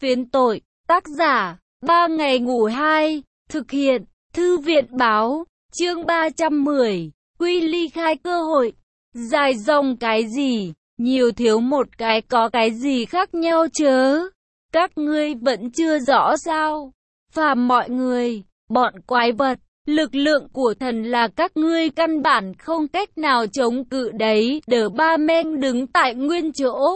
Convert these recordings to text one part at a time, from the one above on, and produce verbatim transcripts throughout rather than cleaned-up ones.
Phiến tội, tác giả, ba ngày ngủ hai, thực hiện, thư viện báo, chương ba trăm mười, quy ly khai cơ hội, dài dòng cái gì, nhiều thiếu một cái có cái gì khác nhau chớ, các ngươi vẫn chưa rõ sao, phàm mọi người, bọn quái vật, lực lượng của thần là các ngươi căn bản không cách nào chống cự đấy, đờ ba men đứng tại nguyên chỗ,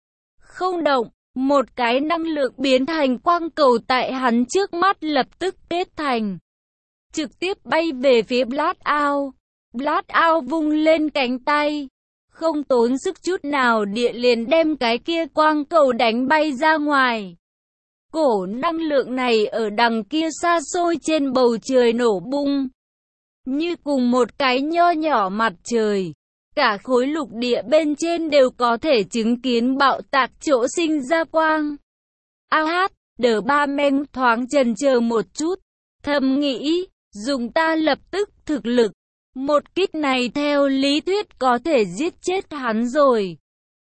không động. Một cái năng lượng biến thành quang cầu tại hắn trước mắt lập tức kết thành. Trực tiếp bay về phía Blackout. Blackout vung lên cánh tay. Không tốn sức chút nào địa liền đem cái kia quang cầu đánh bay ra ngoài. Cổ năng lượng này ở đằng kia xa xôi trên bầu trời nổ bung. Như cùng một cái nho nhỏ mặt trời. Cả khối lục địa bên trên đều có thể chứng kiến bạo tạc chỗ sinh ra quang. A hát, đờ ba men thoáng chần chờ một chút, thầm nghĩ, dùng ta lập tức thực lực. Một kích này theo lý thuyết có thể giết chết hắn rồi.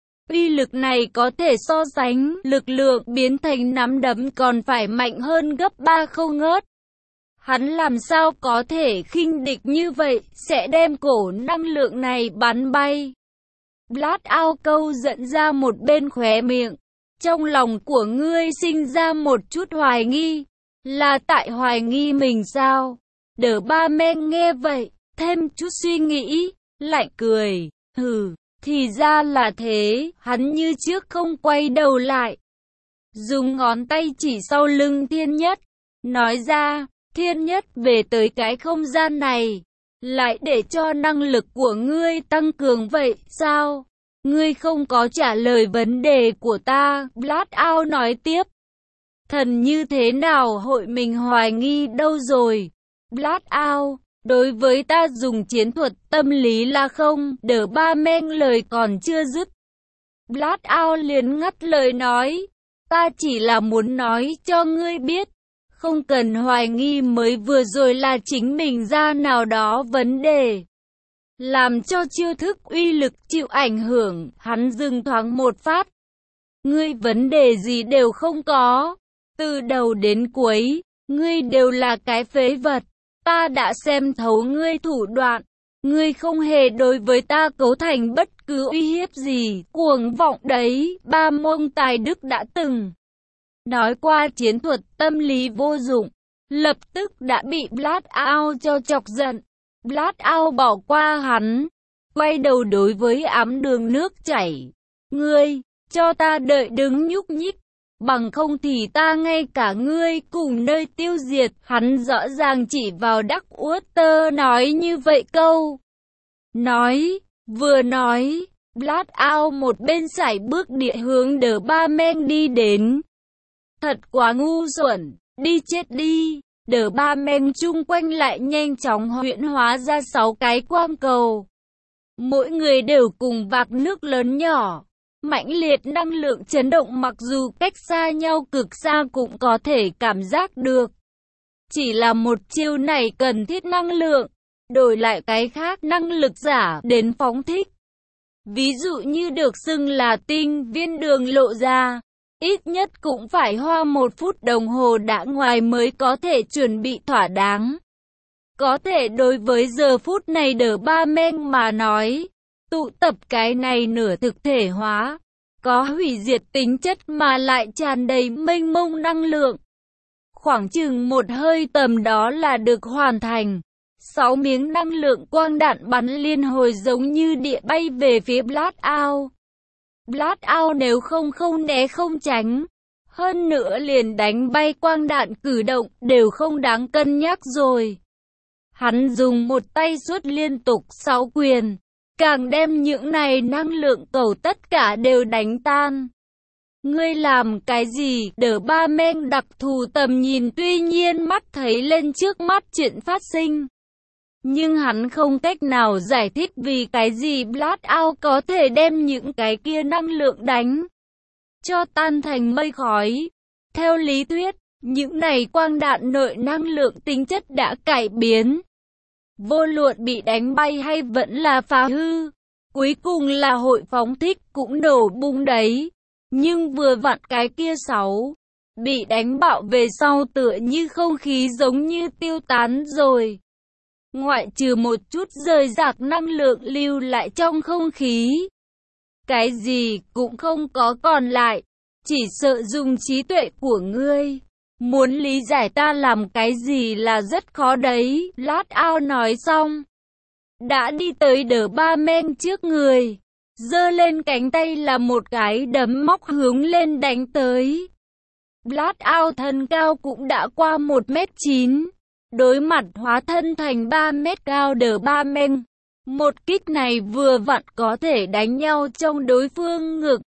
Uy lực này có thể so sánh, lực lượng biến thành nắm đấm còn phải mạnh hơn gấp ba không ngớt. Hắn làm sao có thể khinh địch như vậy, sẽ đem cổ năng lượng này bắn bay. Blackout câu giận ra một bên khóe miệng. Trong lòng của ngươi sinh ra một chút hoài nghi. Là tại hoài nghi mình sao? Đờ ba men nghe vậy, thêm chút suy nghĩ, lại cười. Hừ, thì ra là thế, hắn như trước không quay đầu lại. Dùng ngón tay chỉ sau lưng Thiên Nhất, nói ra. Thiên Nhất về tới cái không gian này, lại để cho năng lực của ngươi tăng cường vậy, sao? Ngươi không có trả lời vấn đề của ta, Blackout nói tiếp. Thần như thế nào hội mình hoài nghi đâu rồi? Blackout, đối với ta dùng chiến thuật tâm lý là không, đờ ba men lời còn chưa dứt. Blackout liền ngắt lời nói, ta chỉ là muốn nói cho ngươi biết. Không cần hoài nghi mới vừa rồi là chính mình ra nào đó vấn đề. Làm cho chiêu thức uy lực chịu ảnh hưởng, hắn dừng thoáng một phát. Ngươi vấn đề gì đều không có. Từ đầu đến cuối, ngươi đều là cái phế vật. Ta đã xem thấu ngươi thủ đoạn. Ngươi không hề đối với ta cấu thành bất cứ uy hiếp gì. Cuồng vọng đấy, ba môn tài đức đã từng nói qua chiến thuật tâm lý vô dụng, lập tức đã bị Blackout cho chọc giận. Blackout bỏ qua hắn, quay đầu đối với ám đường nước chảy. Ngươi, cho ta đợi đứng nhúc nhích, bằng không thì ta ngay cả ngươi cùng nơi tiêu diệt. Hắn rõ ràng chỉ vào Darkwater nói như vậy câu. Nói, vừa nói, Blackout một bên sải bước địa hướng đờ ba men đi đến. Thật quá ngu xuẩn, đi chết đi. Đờ ba men chung quanh lại nhanh chóng huyễn hóa ra sáu cái quang cầu. Mỗi người đều cùng vạc nước lớn nhỏ. Mãnh liệt năng lượng chấn động mặc dù cách xa nhau cực xa cũng có thể cảm giác được. Chỉ là một chiêu này cần thiết năng lượng, đổi lại cái khác năng lực giả đến phóng thích. Ví dụ như được xưng là tinh viên đường lộ ra. Ít nhất cũng phải hoa một phút đồng hồ đã ngoài mới có thể chuẩn bị thỏa đáng. Có thể đối với giờ phút này đờ ba men mà nói, tụ tập cái này nửa thực thể hóa, có hủy diệt tính chất mà lại tràn đầy mênh mông năng lượng. Khoảng chừng một hơi tầm đó là được hoàn thành. Sáu miếng năng lượng quang đạn bắn liên hồi giống như địa bay về phía Blackout. Blackout nếu không không né không tránh, hơn nữa liền đánh bay quang đạn cử động đều không đáng cân nhắc rồi. Hắn dùng một tay xuất liên tục sáu quyền, càng đem những này năng lượng cầu tất cả đều đánh tan. Ngươi làm cái gì? Đờ ba men đặc thù tầm nhìn tuy nhiên mắt thấy lên trước mắt chuyện phát sinh. Nhưng hắn không cách nào giải thích vì cái gì Blackout có thể đem những cái kia năng lượng đánh cho tan thành mây khói. Theo lý thuyết, những này quang đạn nội năng lượng tính chất đã cải biến. Vô luận bị đánh bay hay vẫn là phá hư, cuối cùng là hội phóng thích cũng đổ bung đấy. Nhưng vừa vặn cái kia sáu, bị đánh bạo về sau tựa như không khí giống như tiêu tán rồi. Ngoại trừ một chút rời rạc năng lượng lưu lại trong không khí. Cái gì cũng không có còn lại, chỉ sợ dùng trí tuệ của ngươi. Muốn lý giải ta làm cái gì là rất khó đấy. Lát ao nói xong, đã đi tới đờ ba men trước người, giơ lên cánh tay là một cái đấm móc hướng lên đánh tới. Lát ao thân cao cũng đã qua một mét chín, đối mặt hóa thân thành ba mét cao đờ ba men. Một kích này vừa vặn có thể đánh nhau trong đối phương ngực.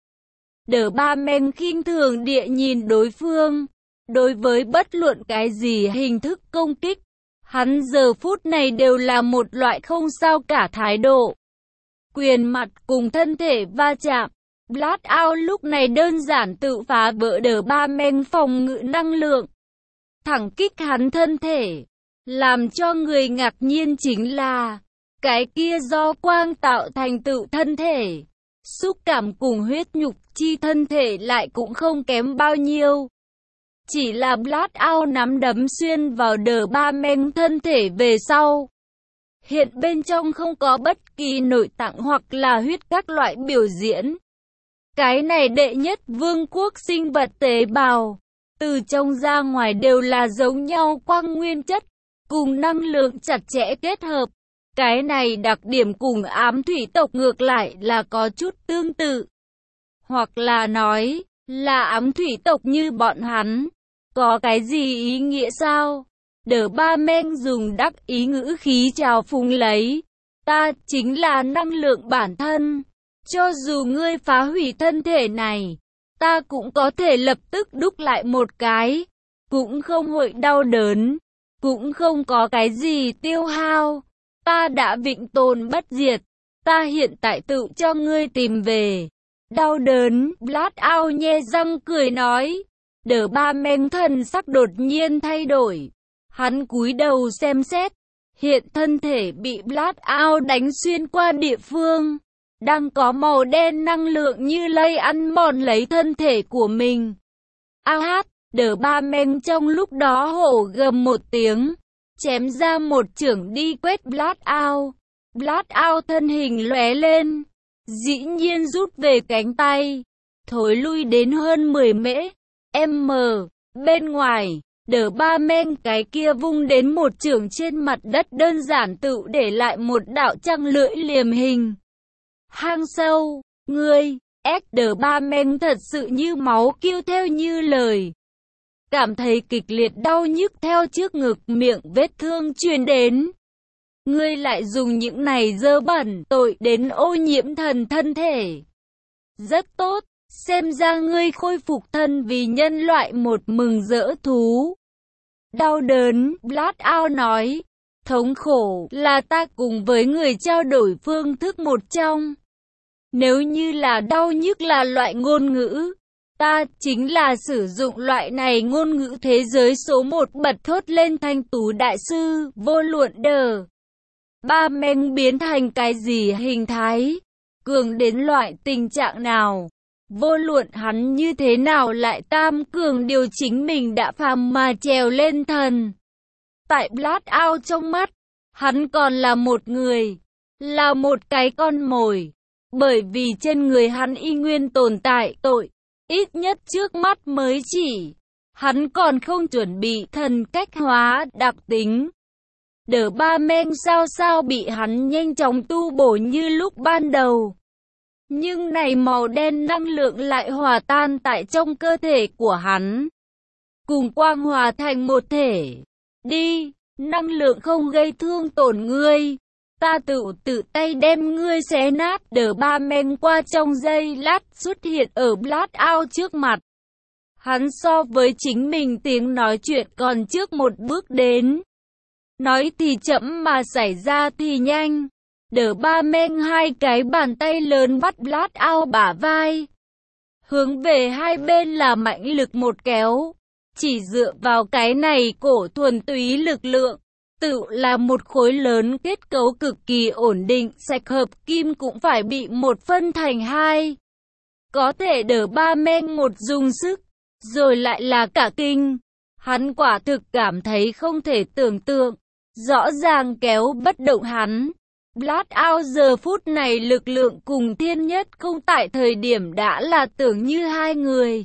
Đờ ba men khinh thường địa nhìn đối phương. Đối với bất luận cái gì hình thức công kích, hắn giờ phút này đều là một loại không sao cả thái độ. Quyền mặt cùng thân thể va chạm. Blast Out lúc này đơn giản tự phá vỡ đờ ba men phòng ngự năng lượng. Thẳng kích hắn thân thể. Làm cho người ngạc nhiên chính là cái kia do quang tạo thành tựu thân thể. Xúc cảm cùng huyết nhục chi thân thể lại cũng không kém bao nhiêu. Chỉ là Blast Out nắm đấm xuyên vào đờ ba men thân thể về sau. Hiện bên trong không có bất kỳ nội tạng hoặc là huyết các loại biểu diễn. Cái này đệ nhất vương quốc sinh vật tế bào. Từ trong ra ngoài đều là giống nhau quang nguyên chất, cùng năng lượng chặt chẽ kết hợp. Cái này đặc điểm cùng ám thủy tộc ngược lại là có chút tương tự. Hoặc là nói, là ám thủy tộc như bọn hắn. Có cái gì ý nghĩa sao? Đờ ba men dùng đắc ý ngữ khí chào phúng lấy. Ta chính là năng lượng bản thân. Cho dù ngươi phá hủy thân thể này, ta cũng có thể lập tức đúc lại một cái. Cũng không hội đau đớn. Cũng không có cái gì tiêu hao. Ta đã vĩnh tồn bất diệt. Ta hiện tại tự cho ngươi tìm về. Đau đớn, Blast Out nhe răng cười nói. Đờ ba men thần sắc đột nhiên thay đổi. Hắn cúi đầu xem xét. Hiện thân thể bị Blast Out đánh xuyên qua địa phương. Đang có màu đen năng lượng như lây ăn mòn lấy thân thể của mình. A hát, đờ ba men trong lúc đó hổ gầm một tiếng. Chém ra một chưởng đi quét Blast Out. Blast Out thân hình lóe lên. Dĩ nhiên rút về cánh tay. Thối lui đến hơn mười mễ. M. Bên ngoài, đờ ba men cái kia vung đến một chưởng trên mặt đất đơn giản tự để lại một đạo trăng lưỡi liềm hình. Hang sâu, ngươi, ép đờ ba men thật sự như máu kêu theo như lời. Cảm thấy kịch liệt đau nhức theo trước ngực miệng vết thương truyền đến. Ngươi lại dùng những này dơ bẩn tội đến ô nhiễm thần thân thể. Rất tốt. Xem ra ngươi khôi phục thân vì nhân loại một mừng rỡ thú. Đau đớn, Blast Out nói. Thống khổ là ta cùng với người trao đổi phương thức một trong. Nếu như là đau nhức là loại ngôn ngữ, ta chính là sử dụng loại này ngôn ngữ thế giới số một bật thốt lên thanh tú đại sư, vô luận đờ. Ba men biến thành cái gì hình thái, cường đến loại tình trạng nào. Vô luận hắn như thế nào lại tam cường điều chính mình đã phàm mà trèo lên thần. Tại Blast Out trong mắt, hắn còn là một người, là một cái con mồi. Bởi vì trên người hắn y nguyên tồn tại tội, ít nhất trước mắt mới chỉ. Hắn còn không chuẩn bị thần cách hóa đặc tính. Đờ ba men sao sao bị hắn nhanh chóng tu bổ như lúc ban đầu. Nhưng này màu đen năng lượng lại hòa tan tại trong cơ thể của hắn. Cùng quang hòa thành một thể. Đi, năng lượng không gây thương tổn ngươi. Ta tự tự tay đem ngươi xé nát. Đờ ba men qua trong giây lát xuất hiện ở Blast Out trước mặt. Hắn so với chính mình tiếng nói chuyện còn trước một bước đến. Nói thì chậm mà xảy ra thì nhanh. Đờ ba men hai cái bàn tay lớn bắt Blast Out bả vai. Hướng về hai bên là mạnh lực một kéo. Chỉ dựa vào cái này cổ thuần túy lực lượng. Tự là một khối lớn kết cấu cực kỳ ổn định, sạch hợp kim cũng phải bị một phân thành hai. Có thể đờ ba men một dùng sức. rồi lại là cả kinh. Hắn quả thực cảm thấy không thể tưởng tượng, rõ ràng kéo bất động hắn. Blackout giờ phút này lực lượng cùng thiên nhất không tại thời điểm đã là tưởng như hai người.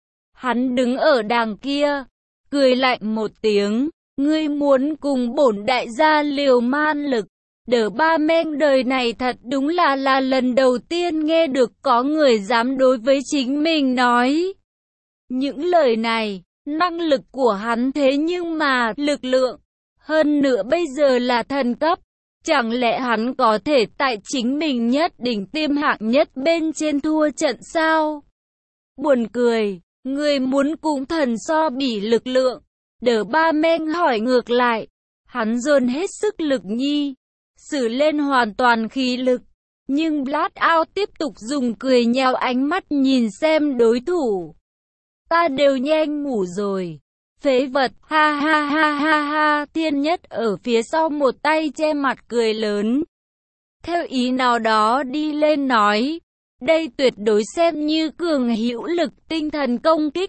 Hắn đứng ở đàng kia, cười lạnh một tiếng, ngươi muốn cùng bổn đại gia liều man lực. Đờ ba men đời này thật đúng là là lần đầu tiên nghe được có người dám đối với chính mình nói. Những lời này, năng lực của hắn thế nhưng mà lực lượng, hơn nữa bây giờ là thần cấp. Chẳng lẽ hắn có thể tại chính mình nhất đỉnh tiêm hạng nhất bên trên thua trận sao? Buồn cười, người muốn cùng thần so bỉ lực lượng. Đờ ba men hỏi ngược lại, hắn dồn hết sức lực nhi, sử lên hoàn toàn khí lực. Nhưng Blackout tiếp tục dùng cười nheo ánh mắt nhìn xem đối thủ. Ta đều nhanh ngủ rồi. Phế vật, ha ha ha ha ha, thiên nhất ở phía sau một tay che mặt cười lớn. Theo ý nào đó đi lên nói, đây tuyệt đối xem như cường hữu lực tinh thần công kích.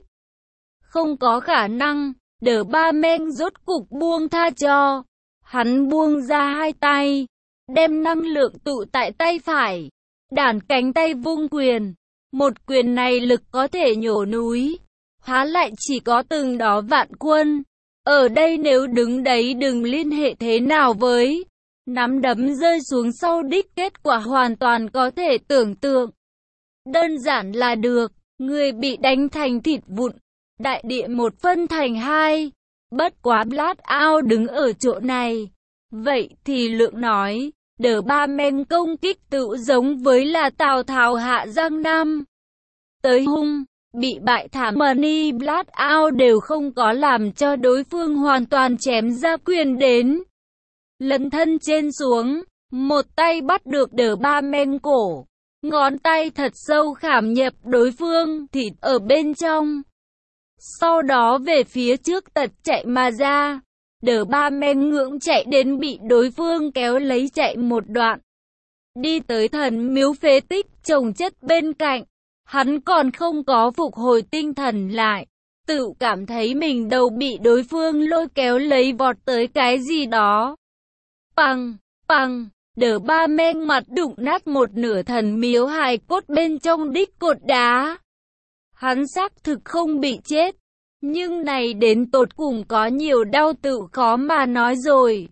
Không có khả năng, đờ ba men rốt cục buông tha cho. Hắn buông ra hai tay, đem năng lượng tụ tại tay phải, đàn cánh tay vung quyền. Một quyền này lực có thể nhổ núi. Há lại chỉ có từng đó vạn quân. Ở đây nếu đứng đấy đừng liên hệ thế nào với. Nắm đấm rơi xuống sau đích kết quả hoàn toàn có thể tưởng tượng. Đơn giản là được, người bị đánh thành thịt vụn. Đại địa một phân thành hai. Bất quá Blackout đứng ở chỗ này. Vậy thì lượng nói, đờ ba men công kích tự giống với là Tào Tháo hạ Giang Nam. Tới hung. Bị bại thảm Money Blackout đều không có làm cho đối phương hoàn toàn chém ra quyền đến. Lấn thân trên xuống, một tay bắt được đờ ba men cổ, ngón tay thật sâu khảm nhập đối phương thịt ở bên trong. Sau đó về phía trước tật chạy mà ra, đờ ba men ngưỡng chạy đến bị đối phương kéo lấy chạy một đoạn. Đi tới thần miếu phế tích chồng chất bên cạnh. Hắn còn không có phục hồi tinh thần lại, tự cảm thấy mình đầu bị đối phương lôi kéo lấy vọt tới cái gì đó. Pằng, pằng, đờ ba men mặt đụng nát một nửa thần miếu hài cốt bên trong đích cột đá. Hắn xác thực không bị chết, nhưng này đến tột cùng có nhiều đau tự khó mà nói rồi.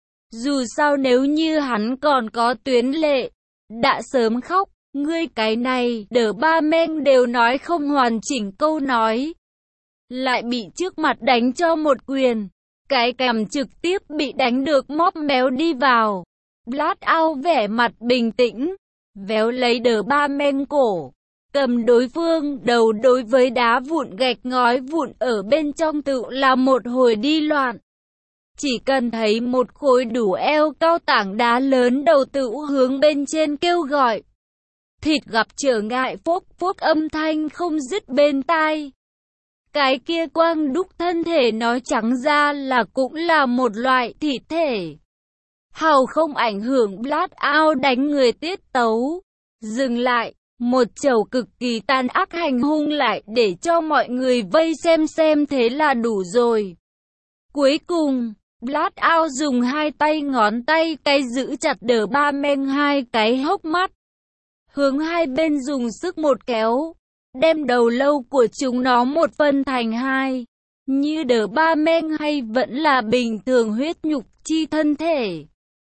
Dù sao nếu như hắn còn có tuyến lệ, đã sớm khóc. Ngươi cái này, đờ ba men đều nói không hoàn chỉnh câu nói. Lại bị trước mặt đánh cho một quyền. Cái cằm trực tiếp bị đánh được móp méo đi vào. Blackout vẻ mặt bình tĩnh, véo lấy đờ ba men cổ. Cầm đối phương đầu đối với đá vụn gạch ngói vụn ở bên trong tự là một hồi đi loạn. Chỉ cần thấy một khối đủ eo cao tảng đá lớn đầu tự hướng bên trên kêu gọi. Thịt gặp trở ngại phốc phốc âm thanh không dứt bên tai. Cái kia quang đúc thân thể nói trắng ra là cũng là một loại thịt thể. Hào không ảnh hưởng Blackout đánh người tiết tấu. Dừng lại, một chầu cực kỳ tàn ác hành hung lại để cho mọi người vây xem xem thế là đủ rồi. Cuối cùng, Blackout dùng hai tay ngón tay cái giữ chặt đờ ba men hai cái hốc mắt. Hướng hai bên dùng sức một kéo, đem đầu lâu của chúng nó một phân thành hai. Như đờ ba men hay vẫn là bình thường huyết nhục chi thân thể.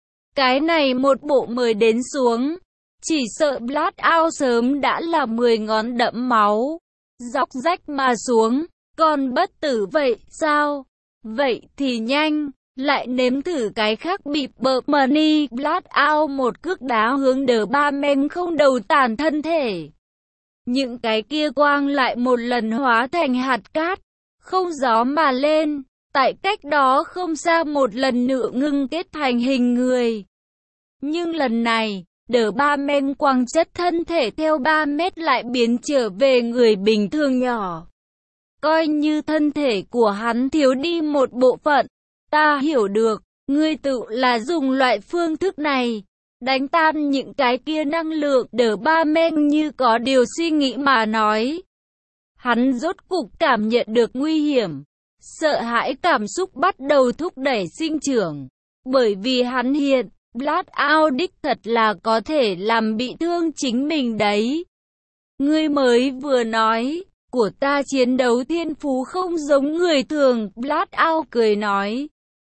Cái này một bộ mời đến xuống, chỉ sợ Blackout sớm đã là mười ngón đẫm máu, dốc rách mà xuống, còn bất tử vậy sao? Vậy thì nhanh, lại nếm thử cái khác bịp bợp Money Blackout một cước đá hướng đờ ba men không đầu tàn thân thể. Những cái kia quang lại một lần hóa thành hạt cát, không gió mà lên, tại cách đó không xa một lần nữa ngưng kết thành hình người. Nhưng lần này, đờ ba men quang chất thân thể theo ba mét lại biến trở về người bình thường nhỏ. Coi như thân thể của hắn thiếu đi một bộ phận, ta hiểu được, ngươi tự là dùng loại phương thức này, đánh tan những cái kia năng lượng. Đờ ba men như có điều suy nghĩ mà nói. Hắn rốt cục cảm nhận được nguy hiểm. Sợ hãi cảm xúc bắt đầu thúc đẩy sinh trưởng. Bởi vì hắn hiện, Blackout đích thật là có thể làm bị thương chính mình đấy. Ngươi mới vừa nói, của ta chiến đấu thiên phú không giống người thường, Blackout cười nói.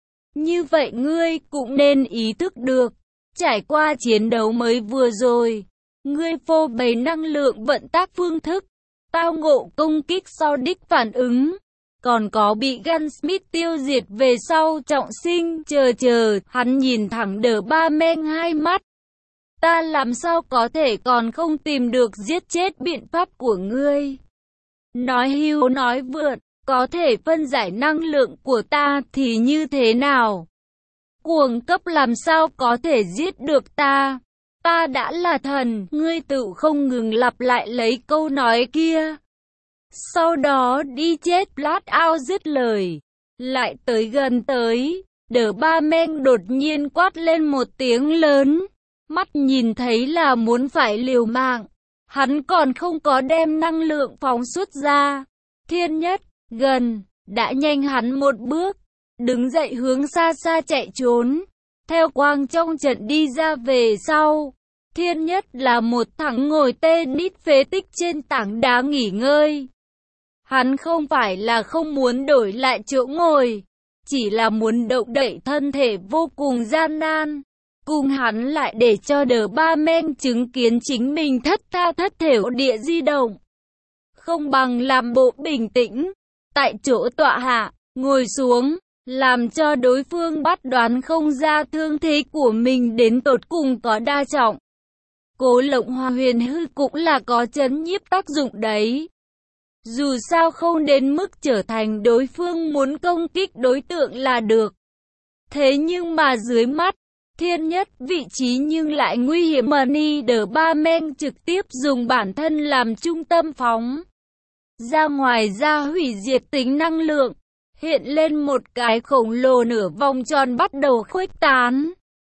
Như vậy ngươi cũng nên ý thức được, trải qua chiến đấu mới vừa rồi, ngươi phô bày năng lượng vận tác phương thức, tao ngộ công kích sau đích phản ứng, còn có bị Gunsmith tiêu diệt về sau trọng sinh, chờ chờ, hắn nhìn thẳng đờ ba men hai mắt. Ta làm sao có thể còn không tìm được giết chết biện pháp của ngươi? Nói hưu nói vượt, có thể phân giải năng lượng của ta thì như thế nào? Cuồng cấp làm sao có thể giết được ta? Ta đã là thần, ngươi tự không ngừng lặp lại lấy câu nói kia. Sau đó đi chết. Blackout dứt lời, lại tới gần tới, đờ ba men đột nhiên quát lên một tiếng lớn, mắt nhìn thấy là muốn phải liều mạng, hắn còn không có đem năng lượng phóng xuất ra. Thiên Nhất, gần, đã nhanh hắn một bước, đứng dậy hướng xa xa chạy trốn, theo quang trong trận đi ra về sau. Thiên Nhất là một thằng ngồi tê nít phế tích trên tảng đá nghỉ ngơi. Hắn không phải là không muốn đổi lại chỗ ngồi, chỉ là muốn động đậy thân thể vô cùng gian nan. Cùng hắn lại để cho đờ ba men chứng kiến chính mình thất tha thất thểu địa di động. Không bằng làm bộ bình tĩnh, tại chỗ tọa hạ, ngồi xuống, làm cho đối phương bắt đoán không ra thương thế của mình đến tột cùng có đa trọng. Cố Lộng Hoa huyền hư cũng là có chấn nhiếp tác dụng đấy. Dù sao không đến mức trở thành đối phương muốn công kích đối tượng là được. Thế nhưng mà dưới mắt, Thiên Nhất vị trí nhưng lại nguy hiểm. Money đờ ba men trực tiếp dùng bản thân làm trung tâm phóng ra ngoài ra hủy diệt tính năng lượng, hiện lên một cái khổng lồ nửa vòng tròn bắt đầu khuếch tán,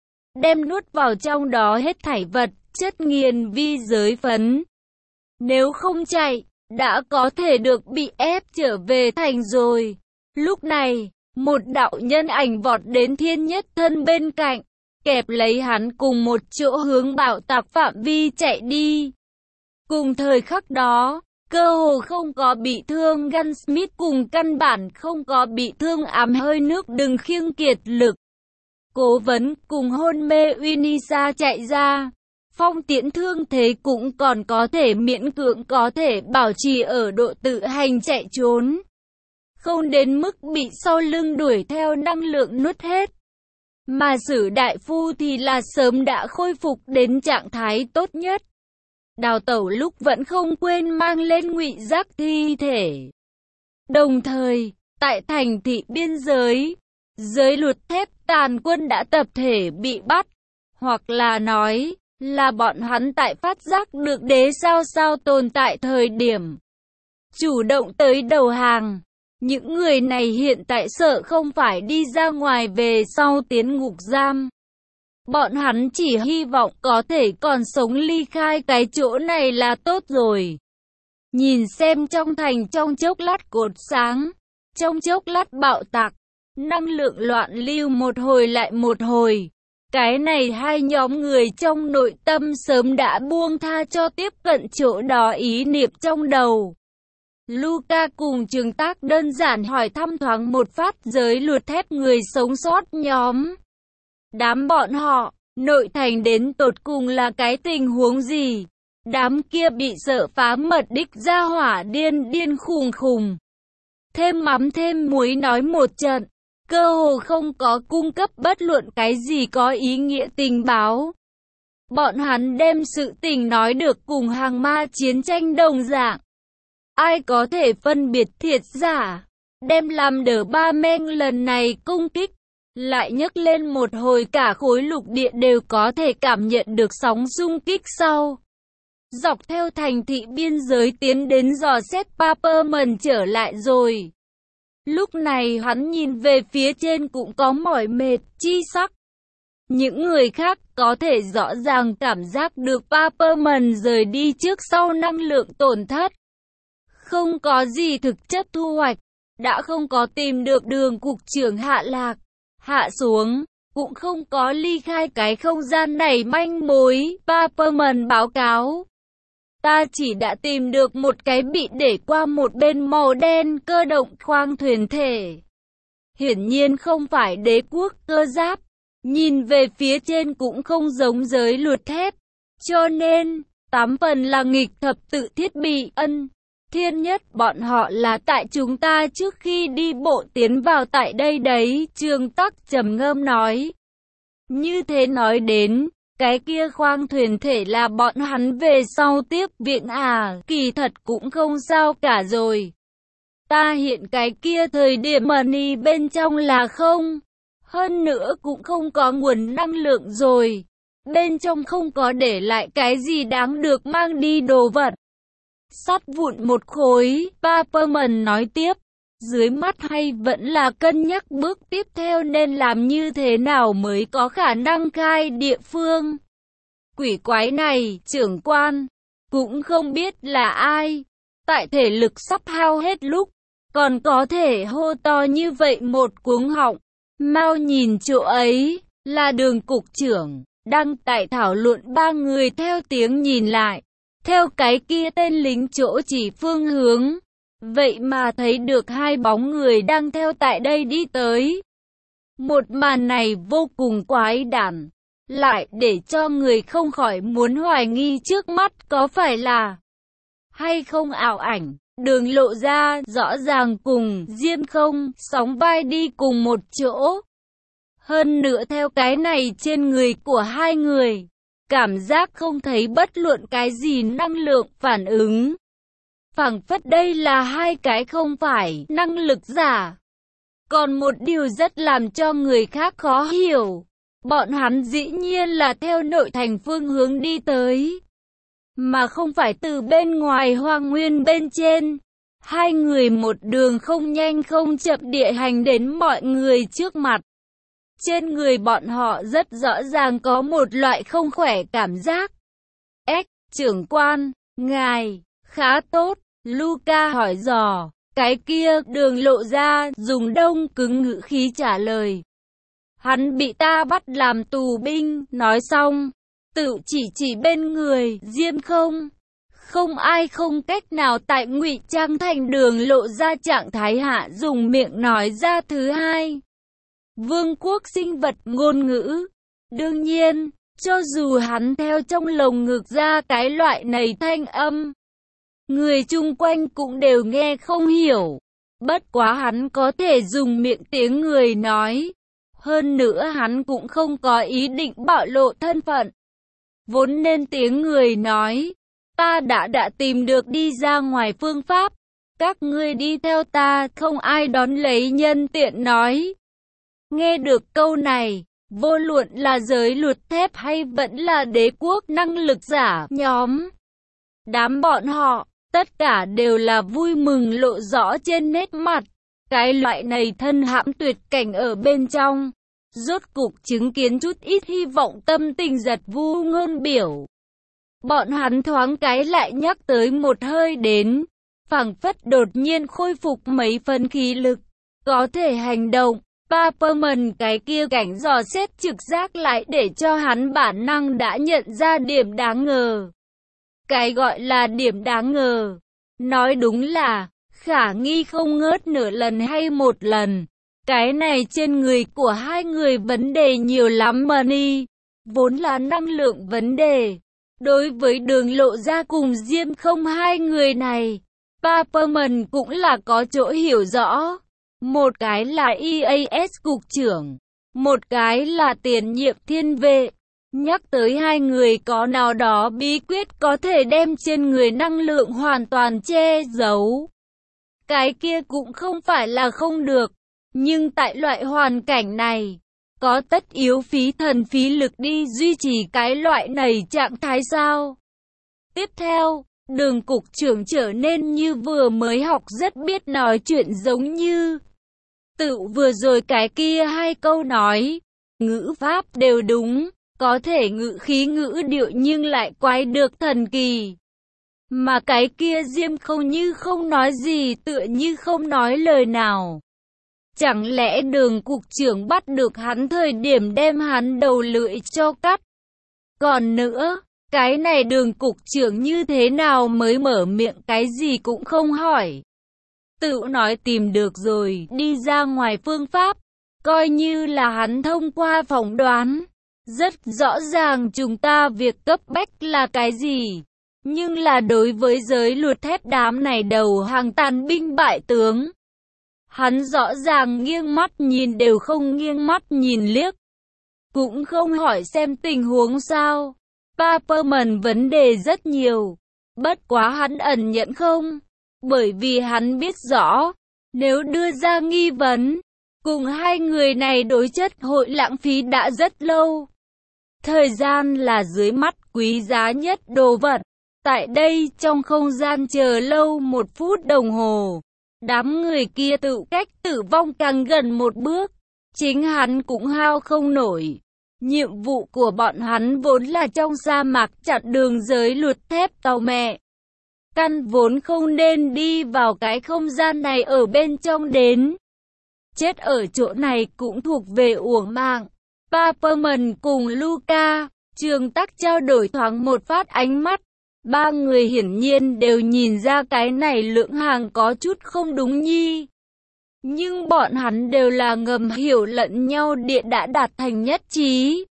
đem nuốt vào trong đó hết thảy vật chất nghiền vi giới phấn. Nếu không chạy, đã có thể được bị ép trở về thành rồi. Lúc này, một đạo nhân ảnh vọt đến Thiên Nhất thân bên cạnh, kẹp lấy hắn cùng một chỗ hướng bạo tạc phạm vi chạy đi. Cùng thời khắc đó, cơ hồ không có bị thương Gunsmith cùng căn bản không có bị thương ám hơi nước đừng khiêng kiệt lực. Cố vấn cùng hôn mê Unisa chạy ra. Phong Tiễn thương thế cũng còn có thể miễn cưỡng có thể bảo trì ở độ tự hành chạy trốn. Không đến mức bị sau lưng đuổi theo năng lượng nuốt hết. Mà Sử đại phu thì là sớm đã khôi phục đến trạng thái tốt nhất. Đào tẩu lúc vẫn không quên mang lên ngụy giác thi thể. Đồng thời, tại thành thị biên giới, giới luật thép tàn quân đã tập thể bị bắt. Hoặc là nói, là bọn hắn tại phát giác được đế sao sao tồn tại thời điểm chủ động tới đầu hàng. Những người này hiện tại sợ không phải đi ra ngoài về sau tiến ngục giam. Bọn hắn chỉ hy vọng có thể còn sống ly khai cái chỗ này là tốt rồi. Nhìn xem trong thành trong chốc lát cột sáng, trong chốc lát bạo tạc, năng lượng loạn lưu một hồi lại một hồi. Cái này hai nhóm người trong nội tâm sớm đã buông tha cho tiếp cận chỗ đó ý niệm trong đầu. Luca cùng Trường Tác đơn giản hỏi thăm thoáng một phát giới luật thép người sống sót nhóm. Đám bọn họ, nội thành đến tột cùng là cái tình huống gì? Đám kia bị sợ phá mật đích ra hỏa điên điên khùng khùng. Thêm mắm thêm muối nói một trận. Cơ hồ không có cung cấp bất luận cái gì có ý nghĩa tình báo. Bọn hắn đem sự tình nói được cùng hàng ma chiến tranh đồng dạng. Ai có thể phân biệt thiệt giả? Đem làm đờ ba men lần này công kích, lại nhấc lên một hồi cả khối lục địa đều có thể cảm nhận được sóng xung kích sau. Dọc theo thành thị biên giới tiến đến dò xét Paperman trở lại rồi. Lúc này hắn nhìn về phía trên cũng có mỏi mệt, chi sắc. Những người khác có thể rõ ràng cảm giác được Paperman rời đi trước sau năng lượng tổn thất. Không có gì thực chất thu hoạch, đã không có tìm được đường cục trưởng hạ lạc, hạ xuống, cũng không có ly khai cái không gian này manh mối, Paperman báo cáo. Ta chỉ đã tìm được một cái bị để qua một bên màu đen cơ động khoang thuyền thể. Hiển nhiên không phải đế quốc cơ giáp, nhìn về phía trên cũng không giống giới luật thép, cho nên, tám phần là nghịch thập tự thiết bị ân. Thiên nhất bọn họ là tại chúng ta trước khi đi bộ tiến vào tại đây đấy, Trương Tắc trầm ngâm nói. Như thế nói đến, cái kia khoang thuyền thể là bọn hắn về sau tiếp viện à, kỳ thật cũng không sao cả rồi. Ta hiện cái kia thời điểm money bên trong là không, hơn nữa cũng không có nguồn năng lượng rồi, bên trong không có để lại cái gì đáng được mang đi đồ vật. Sắt vụn một khối, Paperman nói tiếp, dưới mắt hay vẫn là cân nhắc bước tiếp theo nên làm như thế nào mới có khả năng khai địa phương. Quỷ quái này, trưởng quan, cũng không biết là ai, tại thể lực sắp hao hết lúc, còn có thể hô to như vậy một cuống họng. Mau nhìn chỗ ấy, là Đường cục trưởng, đang tại thảo luận. Ba người theo tiếng nhìn lại, theo cái kia tên lính chỗ chỉ phương hướng, vậy mà thấy được hai bóng người đang theo tại đây đi tới. Một màn này vô cùng quái đản, lại để cho người không khỏi muốn hoài nghi trước mắt có phải là hay không ảo ảnh. Đường Lộ Ra rõ ràng cùng Diêm Không sóng vai đi cùng một chỗ. Hơn nữa theo cái này trên người của hai người, cảm giác không thấy bất luận cái gì năng lượng phản ứng. Phảng phất đây là hai cái không phải năng lực giả. Còn một điều rất làm cho người khác khó hiểu, bọn hắn dĩ nhiên là theo nội thành phương hướng đi tới, mà không phải từ bên ngoài hoang nguyên bên trên. Hai người một đường không nhanh không chậm địa hành đến mọi người trước mặt. Trên người bọn họ rất rõ ràng có một loại không khỏe cảm giác. Ếch, trưởng quan, ngài, khá tốt, Luca hỏi dò. Cái kia, Đường Lộ Ra dùng đông cứng ngữ khí trả lời. Hắn bị ta bắt làm tù binh, nói xong, tự chỉ chỉ bên người, Diêm Không. Không ai không cách nào tại ngụy trang thành Đường Lộ Ra trạng thái hạ dùng miệng nói ra thứ hai. Vương quốc sinh vật ngôn ngữ. Đương nhiên, cho dù hắn theo trong lồng ngực ra cái loại này thanh âm, người chung quanh cũng đều nghe không hiểu. Bất quá hắn có thể dùng miệng tiếng người nói. Hơn nữa hắn cũng không có ý định bạo lộ thân phận. Vốn nên tiếng người nói. Ta đã đã tìm được đi ra ngoài phương pháp. Các ngươi đi theo ta, không ai đón lấy, nhân tiện nói. Nghe được câu này, vô luận là giới luật thép hay vẫn là đế quốc năng lực giả nhóm, đám bọn họ, tất cả đều là vui mừng lộ rõ trên nét mặt. Cái loại này thân hãm tuyệt cảnh ở bên trong, rốt cục chứng kiến chút ít hy vọng, tâm tình giật vu ngôn biểu. Bọn hắn thoáng cái lại nhắc tới một hơi đến, phảng phất đột nhiên khôi phục mấy phần khí lực, có thể hành động. Paperman cái kia cảnh dò xét trực giác lại để cho hắn bản năng đã nhận ra điểm đáng ngờ. Cái gọi là điểm đáng ngờ, nói đúng là khả nghi không ngớt nửa lần hay một lần. Cái này trên người của hai người vấn đề nhiều lắm. Money vốn là năng lượng vấn đề. Đối với Đường Lộ Ra cùng Diêm Không, hai người này, Paperman cũng là có chỗ hiểu rõ. Một cái là e a ét cục trưởng, một cái là tiền nhiệm thiên vệ. Nhắc tới hai người có nào đó bí quyết có thể đem trên người năng lượng hoàn toàn che giấu. Cái kia cũng không phải là không được, nhưng tại loại hoàn cảnh này, có tất yếu phí thần phí lực đi duy trì cái loại này trạng thái sao? Tiếp theo, Đường cục trưởng trở nên như vừa mới học rất biết nói chuyện, giống như tự vừa rồi cái kia hai câu nói, ngữ pháp đều đúng, có thể ngữ khí ngữ điệu nhưng lại quái được thần kỳ. Mà cái kia Diêm không như không nói gì, tựa như không nói lời nào. Chẳng lẽ Đường cục trưởng bắt được hắn thời điểm đem hắn đầu lưỡi cho cắt? Còn nữa, cái này Đường cục trưởng như thế nào mới mở miệng cái gì cũng không hỏi. Tự nói tìm được rồi, đi ra ngoài phương pháp, coi như là hắn thông qua phỏng đoán. Rất rõ ràng chúng ta việc cấp bách là cái gì. Nhưng là đối với giới luật thép đám này đầu hàng tàn binh bại tướng. Hắn rõ ràng nghiêng mắt nhìn đều không nghiêng mắt nhìn liếc. Cũng không hỏi xem tình huống sao. Paperman vấn đề rất nhiều. Bất quá hắn ẩn nhẫn không. Bởi vì hắn biết rõ, nếu đưa ra nghi vấn, cùng hai người này đối chất hội lãng phí đã rất lâu. Thời gian là dưới mắt quý giá nhất đồ vật. Tại đây trong không gian chờ lâu một phút đồng hồ, đám người kia tự cách tử vong càng gần một bước. Chính hắn cũng hao không nổi. Nhiệm vụ của bọn hắn vốn là trong sa mạc chặn đường giới luật thép tàu mẹ. Căn vốn không nên đi vào cái không gian này ở bên trong đến. Chết ở chỗ này cũng thuộc về uổng mạng. Paperman cùng Luca, Trường Tắc trao đổi thoáng một phát ánh mắt. Ba người hiển nhiên đều nhìn ra cái này lượng hàng có chút không đúng nhi. Nhưng bọn hắn đều là ngầm hiểu lẫn nhau điện đã đạt thành nhất trí.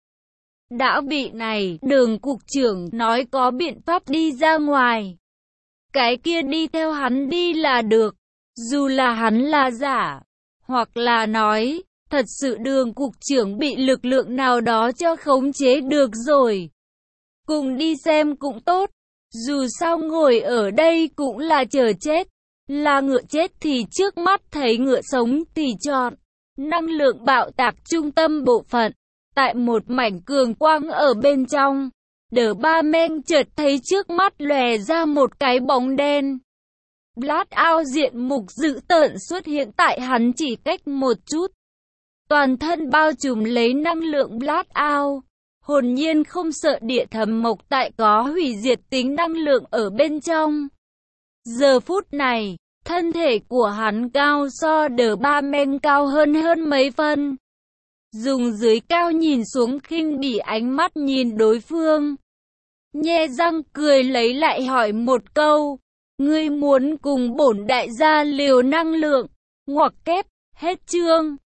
Đã bị này, Đường cục trưởng nói có biện pháp đi ra ngoài. Cái kia đi theo hắn đi là được. Dù là hắn là giả. Hoặc là nói, thật sự Đường cục trưởng bị lực lượng nào đó cho khống chế được rồi. Cùng đi xem cũng tốt. Dù sao ngồi ở đây cũng là chờ chết. Là ngựa chết thì trước mắt thấy ngựa sống thì chọn. Năng lượng bạo tạc trung tâm bộ phận. Tại một mảnh cường quang ở bên trong. Đờ ba men chợt thấy trước mắt lòe ra một cái bóng đen. Blackout diện mục dữ tợn xuất hiện tại hắn chỉ cách một chút. Toàn thân bao trùm lấy năng lượng Blackout. Hồn nhiên không sợ địa thâm mộc tại có hủy diệt tính năng lượng ở bên trong. Giờ phút này, thân thể của hắn cao so đờ ba men cao hơn hơn mấy phân. Dùng dưới cao nhìn xuống khinh bỉ ánh mắt nhìn đối phương. Nhe răng cười lấy lại hỏi một câu. Ngươi muốn cùng bổn đại gia liều năng lượng, ngoặc kép, hết chương.